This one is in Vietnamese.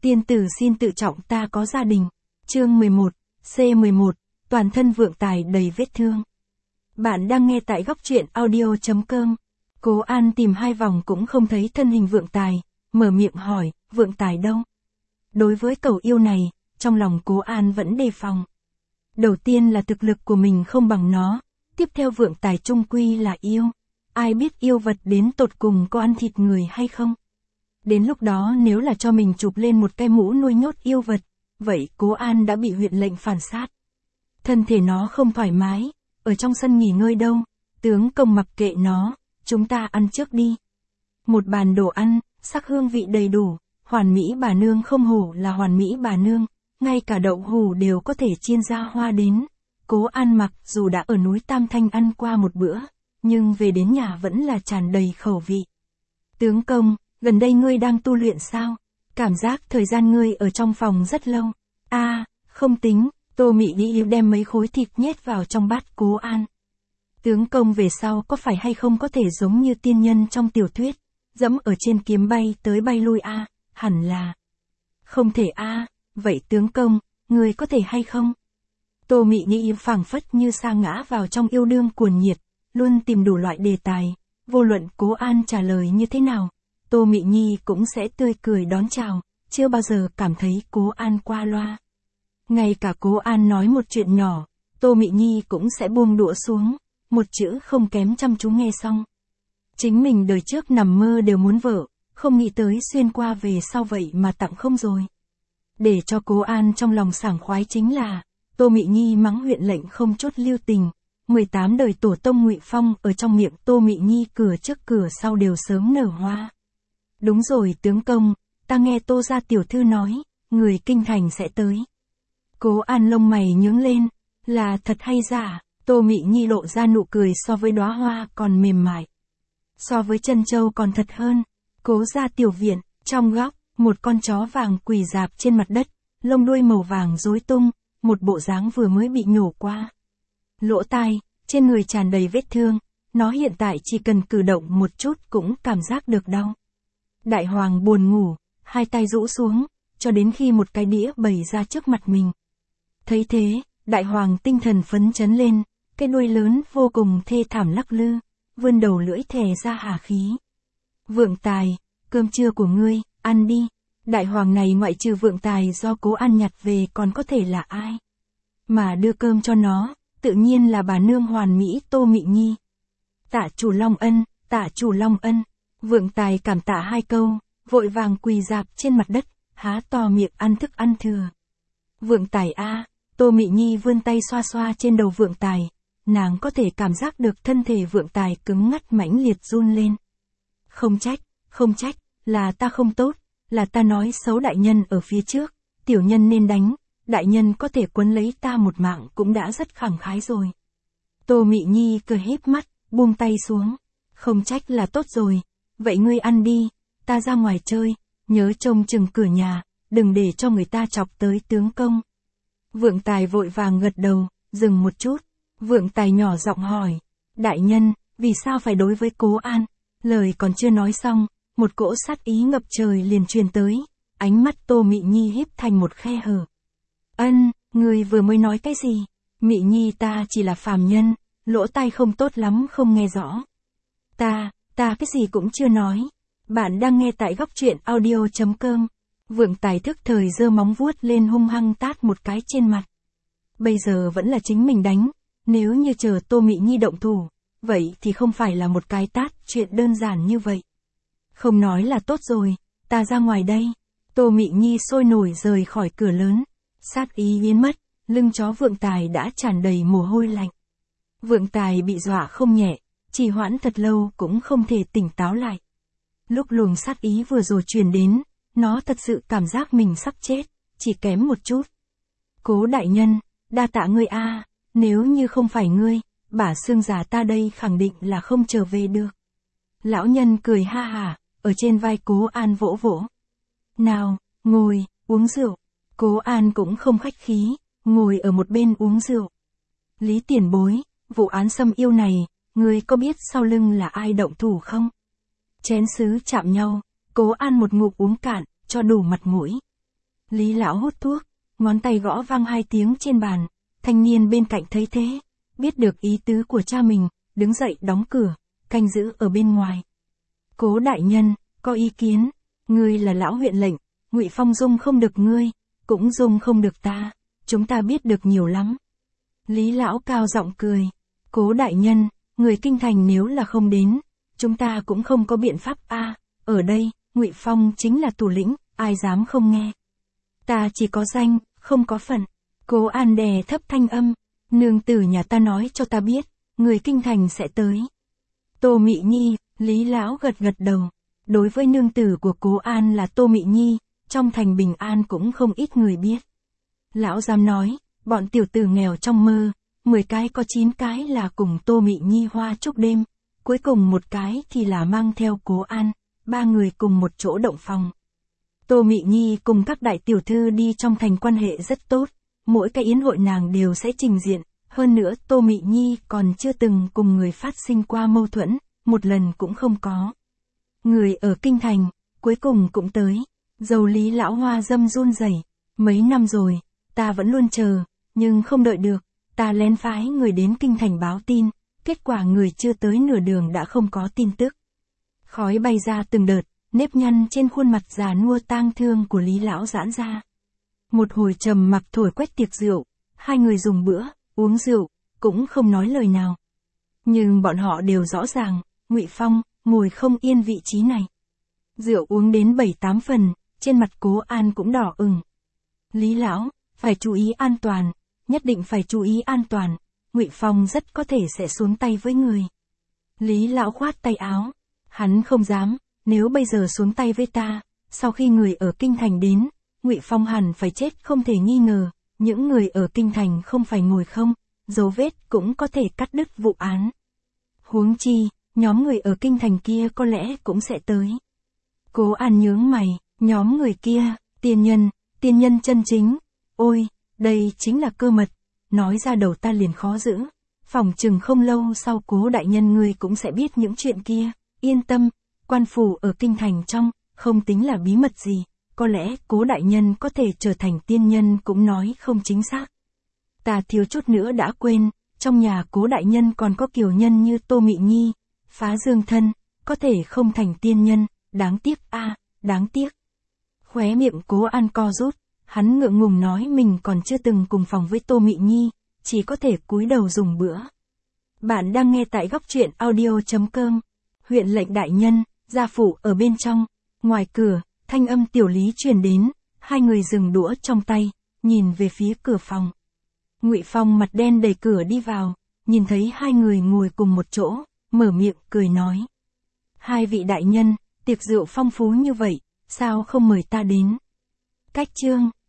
Tiên tử xin tự trọng, ta có gia đình. Chương 11, C11, toàn thân Vượng Tài đầy vết thương. Bạn đang nghe tại góc truyện audio.com. Cố An tìm 2 vòng cũng không thấy thân hình Vượng Tài, mở miệng hỏi, Vượng Tài đâu? Đối với cầu yêu này, trong lòng Cố An vẫn đề phòng. Đầu tiên là thực lực của mình không bằng nó, tiếp theo Vượng Tài chung quy là yêu. Ai biết yêu vật đến tột cùng có ăn thịt người hay không? Đến lúc đó nếu là cho mình chụp lên một cái mũ nuôi nhốt yêu vật, vậy Cố An đã bị huyện lệnh phản sát. Thân thể nó không thoải mái, ở trong sân nghỉ ngơi đâu, tướng công mặc kệ nó, chúng ta ăn trước đi. Một bàn đồ ăn, sắc hương vị đầy đủ, hoàn mỹ bà nương không hổ là hoàn mỹ bà nương, ngay cả đậu hủ đều có thể chiên ra hoa đến. Cố An mặc dù đã ở núi Tam Thanh ăn qua một bữa, nhưng về đến nhà vẫn là tràn đầy khẩu vị. Tướng công, gần đây ngươi đang tu luyện sao? Cảm giác thời gian ngươi ở trong phòng rất lâu. Không tính, Tô Mị Nhi đem mấy khối thịt nhét vào trong bát Cố An. Tướng công về sau có phải hay không có thể giống như tiên nhân trong tiểu thuyết, dẫm ở trên kiếm bay tới bay lui hẳn là. Không thể vậy tướng công, ngươi có thể hay không? Tô Mị Nhi phảng phất như sa ngã vào trong yêu đương cuồng nhiệt, luôn tìm đủ loại đề tài, vô luận Cố An trả lời như thế nào, Tô Mị Nhi cũng sẽ tươi cười đón chào, chưa bao giờ cảm thấy Cố An qua loa. Ngay cả Cố An nói một chuyện nhỏ, Tô Mị Nhi cũng sẽ buông đũa xuống, một chữ không kém chăm chú nghe xong. Chính mình đời trước nằm mơ đều muốn vợ, không nghĩ tới xuyên qua về sau vậy mà tặng không rồi. Để cho Cố An trong lòng sảng khoái chính là, Tô Mị Nhi mắng huyện lệnh không chút lưu tình, 18 đời tổ tông Ngụy Phong ở trong miệng Tô Mị Nhi cửa trước cửa sau đều sớm nở hoa. Đúng rồi tướng công, ta nghe Tô gia tiểu thư nói, người kinh thành sẽ tới. Cố An lông mày nhướng lên, là thật hay giả? Tô Mị Nhi lộ ra nụ cười so với đóa hoa còn mềm mại. So với chân châu còn thật hơn. Cố gia tiểu viện, trong góc, một con chó vàng quỳ rạp trên mặt đất, lông đuôi màu vàng rối tung, một bộ dáng vừa mới bị nhổ qua. Lỗ tai, trên người tràn đầy vết thương, nó hiện tại chỉ cần cử động một chút cũng cảm giác được đau. Đại hoàng buồn ngủ, hai tay rũ xuống, cho đến khi một cái đĩa bày ra trước mặt mình. Thấy thế, đại hoàng tinh thần phấn chấn lên, cái đuôi lớn vô cùng thê thảm lắc lư, vươn đầu lưỡi thè ra hà khí. Vượng Tài, cơm trưa của ngươi, ăn đi. Đại hoàng này ngoại trừ Vượng Tài do Cố An nhặt về còn có thể là ai? Mà đưa cơm cho nó, tự nhiên là bà nương hoàn mỹ Tô Mị Nhi. Tạ chủ long ân, tạ chủ long ân. Vượng Tài cảm tạ 2 câu, vội vàng quỳ rạp trên mặt đất, há to miệng ăn thức ăn thừa. Vượng Tài Tô Mị Nhi vươn tay xoa xoa trên đầu Vượng Tài, nàng có thể cảm giác được thân thể Vượng Tài cứng ngắt mãnh liệt run lên. Không trách, là ta không tốt, là ta nói xấu đại nhân ở phía trước, tiểu nhân nên đánh, đại nhân có thể quấn lấy ta một mạng cũng đã rất khẳng khái rồi. Tô Mị Nhi cười híp mắt, buông tay xuống, không trách là tốt rồi, vậy ngươi ăn đi, ta ra ngoài chơi, nhớ trông chừng cửa nhà, đừng để cho người ta chọc tới tướng công. Vượng Tài vội vàng gật đầu, dừng một chút, Vượng Tài nhỏ giọng hỏi, đại nhân, vì sao phải đối với Cố An? Lời còn chưa nói xong, một cỗ sát ý ngập trời liền truyền tới, ánh mắt Tô Mị Nhi híp thành một khe hở. Ngươi vừa mới nói cái gì? Mị Nhi ta chỉ là phàm nhân, lỗ tai không tốt lắm không nghe rõ. Ta cái gì cũng chưa nói. Bạn đang nghe tại góc truyện audio.com. Vượng Tài thức thời giơ móng vuốt lên hung hăng tát một cái trên mặt. Bây giờ vẫn là chính mình đánh, nếu như chờ Tô Mị Nhi động thủ, vậy thì không phải là một cái tát chuyện đơn giản như vậy. Không nói là tốt rồi, ta ra ngoài đây. Tô Mị Nhi sôi nổi rời khỏi cửa lớn, sát ý biến mất, lưng chó Vượng Tài đã tràn đầy mồ hôi lạnh. Vượng Tài bị dọa không nhẹ, trì hoãn thật lâu cũng không thể tỉnh táo lại. Lúc luồng sát ý vừa rồi truyền đến, nó thật sự cảm giác mình sắp chết, chỉ kém một chút. Cố đại nhân, đa tạ ngươi nếu như không phải ngươi, bả xương già ta đây khẳng định là không trở về được. Lão nhân cười ha hả, ở trên vai Cố An vỗ vỗ. Nào, ngồi, uống rượu. Cố An cũng không khách khí, ngồi ở một bên uống rượu. Lý tiền bối, vụ án xâm yêu này, ngươi có biết sau lưng là ai động thủ không? Chén sứ chạm nhau, Cố An một ngụm uống cạn, cho đủ mặt mũi. Lý lão hút thuốc, ngón tay gõ vang 2 tiếng trên bàn, thanh niên bên cạnh thấy thế, biết được ý tứ của cha mình, đứng dậy đóng cửa, canh giữ ở bên ngoài. Cố đại nhân, có ý kiến, ngươi là lão huyện lệnh, Ngụy Phong dung không được ngươi, cũng dung không được ta, chúng ta biết được nhiều lắm. Lý lão cao giọng cười, Cố đại nhân, người kinh thành nếu là không đến, chúng ta cũng không có biện pháp a. Ở đây, Ngụy Phong chính là thủ lĩnh, ai dám không nghe. Ta chỉ có danh, không có phận. Cố An đè thấp thanh âm, nương tử nhà ta nói cho ta biết, người kinh thành sẽ tới. Tô Mị Nhi, Lý lão gật gật đầu. Đối với nương tử của Cố An là Tô Mị Nhi, trong thành Bình An cũng không ít người biết. Lão dám nói, bọn tiểu tử nghèo trong mơ, 10 cái có 9 cái là cùng Tô Mị Nhi hoa chúc đêm, cuối cùng một cái thì là mang theo Cố An, 3 người cùng một chỗ động phòng. Tô Mị Nhi cùng các đại tiểu thư đi trong thành quan hệ rất tốt, mỗi cái yến hội nàng đều sẽ trình diện, hơn nữa Tô Mị Nhi còn chưa từng cùng người phát sinh qua mâu thuẫn, một lần cũng không có. Người ở kinh thành, cuối cùng cũng tới, dầu Lý lão hoa dâm run rẩy, mấy năm rồi, ta vẫn luôn chờ, nhưng không đợi được, ta lén phái người đến kinh thành báo tin, kết quả người chưa tới nửa đường đã không có tin tức. Khói bay ra từng đợt, nếp nhăn trên khuôn mặt già nua tang thương của Lý lão giãn ra. Một hồi trầm mặc thổi quét tiệc rượu, hai người dùng bữa, uống rượu, cũng không nói lời nào. Nhưng bọn họ đều rõ ràng, Ngụy Phong ngồi không yên vị trí này. Rượu uống đến 7-8 phần, trên mặt Cố An cũng đỏ ửng. Lý lão, phải chú ý an toàn, nhất định phải chú ý an toàn, Ngụy Phong rất có thể sẽ xuống tay với người. Lý lão khoát tay áo, hắn không dám, nếu bây giờ xuống tay với ta, sau khi người ở kinh thành đến, Ngụy Phong hẳn phải chết không thể nghi ngờ, những người ở kinh thành không phải ngồi không, dấu vết cũng có thể cắt đứt vụ án. Huống chi, nhóm người ở kinh thành kia có lẽ cũng sẽ tới. Cố An nhướng mày, nhóm người kia, tiên nhân chân chính, ôi, đây chính là cơ mật, nói ra đầu ta liền khó giữ, phỏng chừng không lâu sau Cố đại nhân ngươi cũng sẽ biết những chuyện kia, yên tâm, quan phủ ở kinh thành trong, không tính là bí mật gì, có lẽ Cố đại nhân có thể trở thành tiên nhân cũng nói không chính xác. Ta thiếu chút nữa đã quên, trong nhà Cố đại nhân còn có kiều nhân như Tô Mị Nhi, phá dương thân, có thể không thành tiên nhân, đáng tiếc a, đáng tiếc. Khóe miệng Cố An co rút, hắn ngượng ngùng nói mình còn chưa từng cùng phòng với Tô Mị Nhi, chỉ có thể cúi đầu dùng bữa. Bạn đang nghe tại góc truyện audio.com. Huyện lệnh đại nhân, gia phụ ở bên trong, ngoài cửa, thanh âm tiểu Lý truyền đến, hai người dừng đũa trong tay, nhìn về phía cửa phòng. Ngụy Phong mặt đen đẩy cửa đi vào, nhìn thấy hai người ngồi cùng một chỗ, mở miệng cười nói. Hai vị đại nhân, tiệc rượu phong phú như vậy, sao không mời ta đến? Cách chương